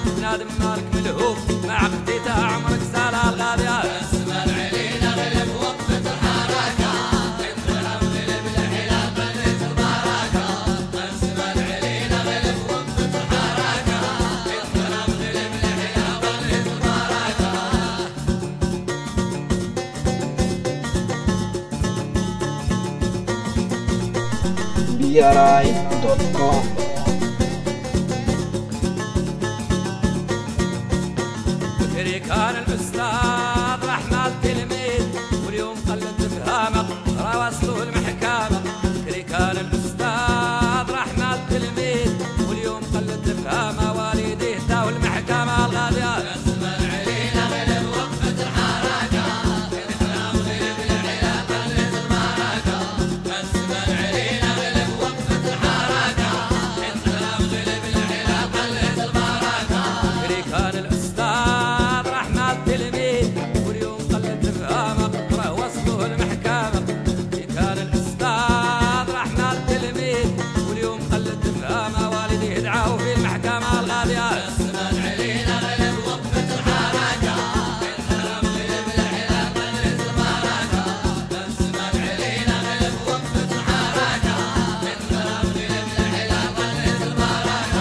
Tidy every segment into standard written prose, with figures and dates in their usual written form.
بنادم مالك ملهوف مع قديته عمرك سالها الغالية. اسمع العلينا غلب وقفة الحركة انحرم غلب الحلال بنيت البركة. اسمع العلينا غلب وقفة الحركة انحرم غلب الحلال بنيت البركة. BRI.com. بكري كان الأستاذ رحمة التلميذ واليوم قلت بهامه رواسته المحكمة. بكري كان الأستاذ رحمة التلميذ واليوم قلت بهامه والديه داو المحكمة الغالية. اسمع العلينا غلب وقفة الحركة انحرم غلب الحلال بنيت البركة. اسمع العلينا غلب وقفة الحركة انحرم غلب الحلال بنيت البركة. بكري كان الأستاذ رحمة التلميذ واليوم قلت بهامه رواسته المحكمة. بكري كان الأستاذ رحمة التلميذ واليوم قلت بهامه والديه دعاو في المحكمة الغالية. اسمع العلينا غلب وقفة الحركة انحرم غلب الحلال بنيت البركة. اسمع العلينا غلب وقفة الحركة انحرم غلب الحلال بنيت البركة.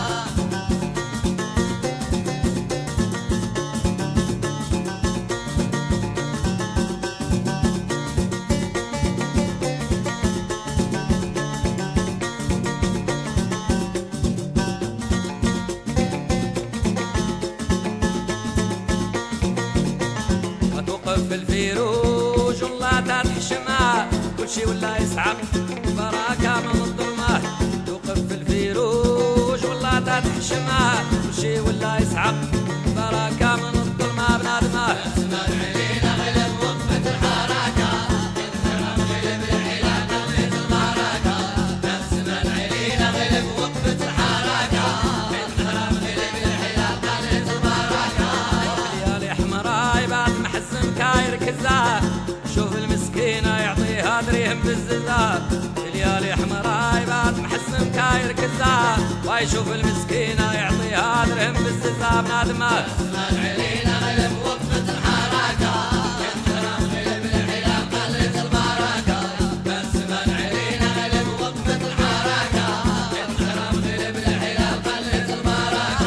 وتوقف في الفيروج والله تتحشمها كل شي ولا يسعق بركة من الظلمات. توقف في الفيروج والله تتحشمها كل شي ولا يسعق بركة من الظلمة بنادمه. اسمع العلينا غلب وقفة الحركة انحرم غلب الحلال بنيت البركة. اسمع العلينا غلب وقفة الحركة انحرم غلب الحلال بنيت البركة. ليالي حمراء بعد محزم كاير كزار شوف المسكينة يعطيها دريهم بالززار. ليالي حمراء بعد محزم كاير كزار ويشوف المسكينة يعطيها درهم بالززار بنادمه. اسمع العلينا غلب وقفة الحركة انحرم غلب الحلال بنيت البركة. اسمع العلينا غلب وقفة الحركة انحرم غلب الحلال بنيت البركة.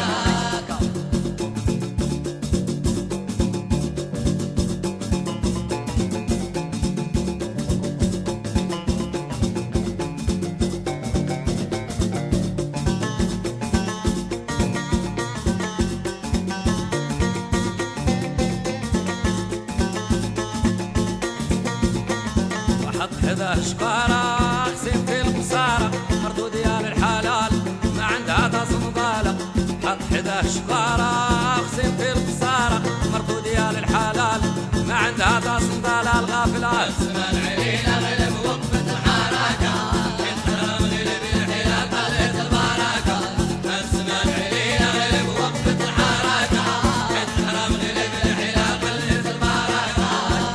وحط حذا شقارة حسين في القصارى مرضو ديال الحلال ما عندها تصم ضالة. حط حذا شقارة حسين في القصارى مرضو ديال الحلال ما عندها تصم ضالة الغافلة. اسمع العلينا غلب وقفة الحركة انحرم غلب الحلال بنيت البركة. اسمع العلينا غلب وقفة الحركة انحرم غلب الحلال بنيت البركة.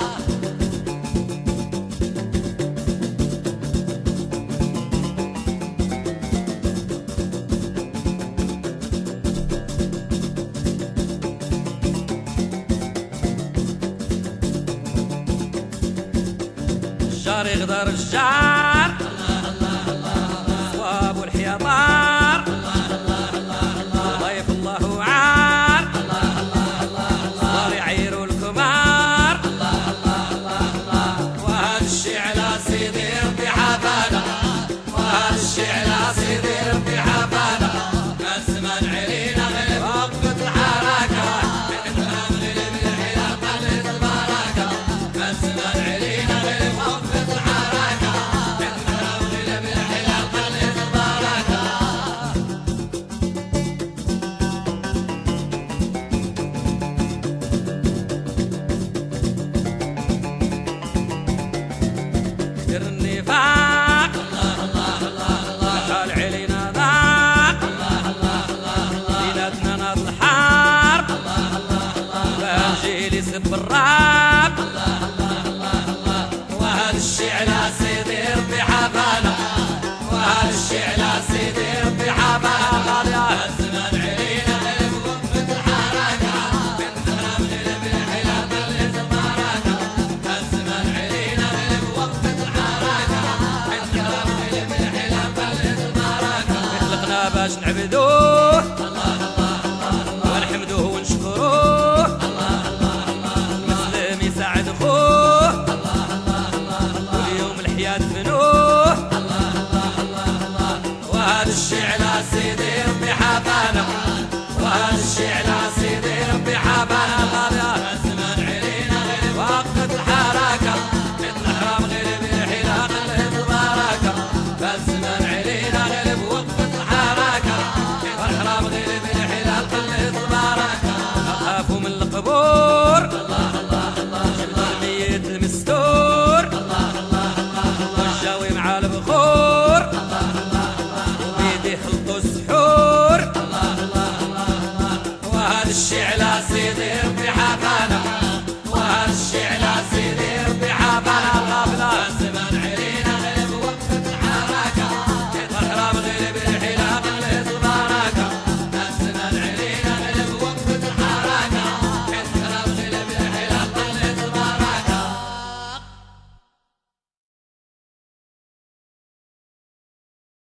الجار يغدر الجار صواب والحيطار ضيف الله وعار صار يعيروا الكمار. وهذا الشي على سيدي ربي حفانا وهذا الشي على سيدي ربي حفانا. اسمع العلينا غلب وقفة الحركة انحرم غلب الحلال بنيت البركة. اسمع العلينا غلب وقفة الحركة وهذا الشي على سيدي ربي حقانا، وهذا الشي